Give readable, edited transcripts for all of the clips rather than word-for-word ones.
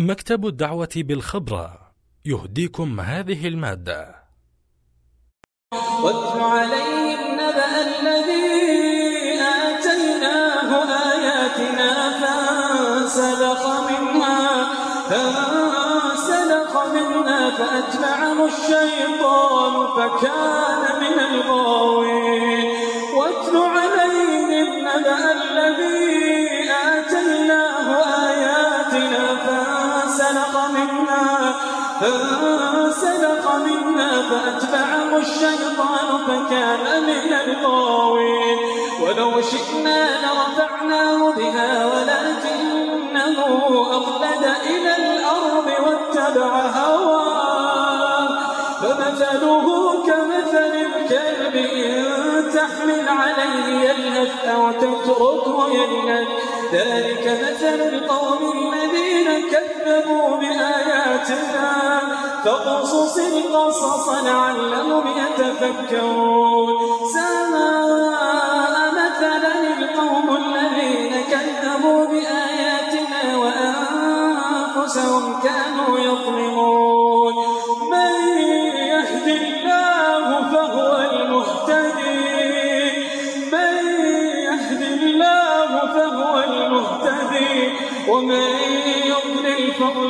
مكتب الدعوة بالخبرة يهديكم هذه المادة. واتل عليهم نبأ الذي آتيناه آياتنا فانسلخ منها فأتبعه الشيطان فكان من الغاوين. واتل عليهم نبأ الذي آتيناه آياتنا فانسلخ منها فأتبعه الشيطان فكان من الغاوين. ولو شئنا لرفعناه بها ولكنه أخلد إلى الأرض واتبع هواه فمثله كمثل الكلب إن تحمل عليه يلهث أو تتركه يلهث ذلك مثل القوم الذين كذبوا بآياتنا فاقصص القصص لعلهم يتفكرون. ساء مثلا القوم الذين كذبوا بآياتنا وأنفسهم كانوا يظلمون. من يهد الله فهو المهتدي ومن يضلل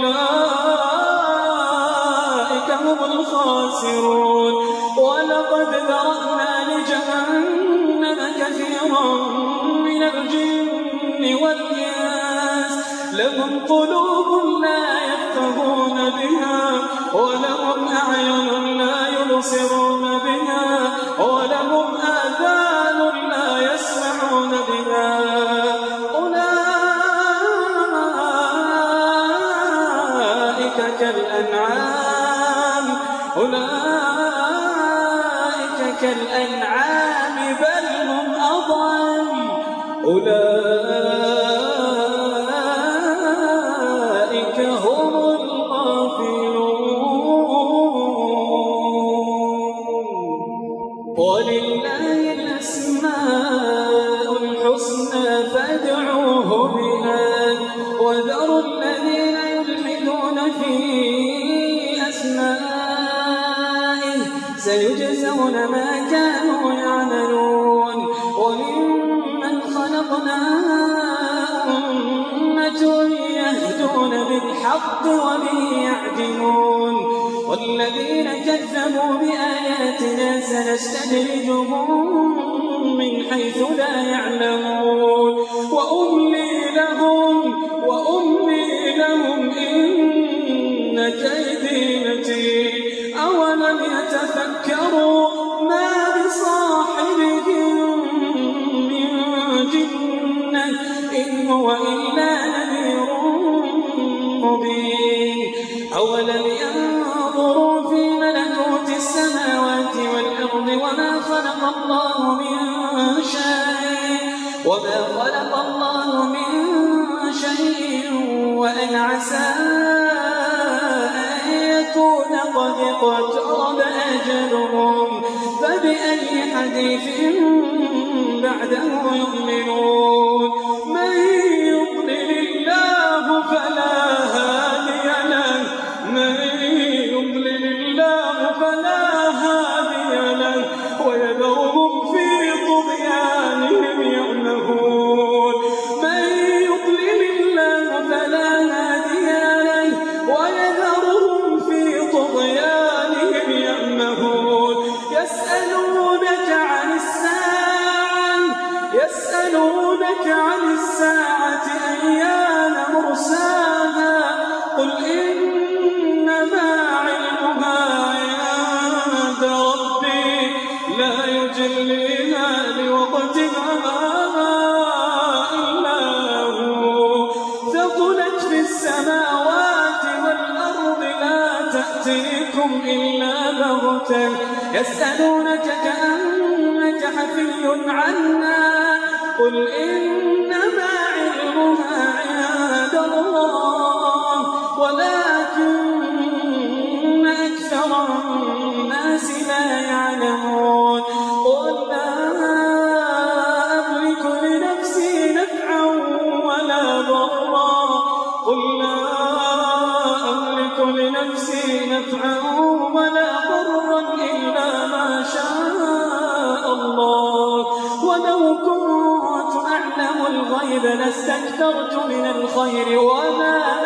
فأولئك هم الخاسرون. ولقد ذرأنا لجهنم كثيرا من الجن والإنس لهم قلوب لا يفقهون بها ولهم أعين لا يبصرون بها ولهم آذان لا يسمعون بها أولئك كالأنعام بل هم أضل أولئك هم الغافلون. ولله الأسماء الحسنى فادعوه بها وذروا الذين يلحدون في أسمائه سيجزون ما كانوا يعملون. وممن خلقنا أمة يهدون بالحق وبه يعدلون. والذين كذبوا بآياتنا سنستدرجهم من حيث لا يعلمون وأملي لهم إن كيدي متين. أولم يتفكروا ما بصاحبهم من جنة إن هو إلا نذير مبين. أولم ينظروا في ملكوت السماوات والأرض وما خلق الله من شيء وأن عسى أن يكون قد اقترب أجلهم فبأي حديث بعده يؤمنون. من يضلل الله فلا هادي له ويذرهم في طغيانهم يعمهون. من يضلل الله فلا هادي له ويذرهم في طغيانهم يعمهون. يسألونك عن الساعة أيان مرساها قل إنما علمها عند ربي لا يجليها لوقتها إلا هو ثقلت في السماوات والأرض لا تأتيكم إلا بغتة يسألونك كأنك حفي عنها قل إنما علمها عند الله ولكن أكثر الناس لا يعلمون. قل لا أملك لنفسي نفعا ولا ضرا قل لا لنفسي نفعا ولا ضرا إلا ما شاء الله، ولو كنت أعلم الغيب لاستكثرت من الخير وما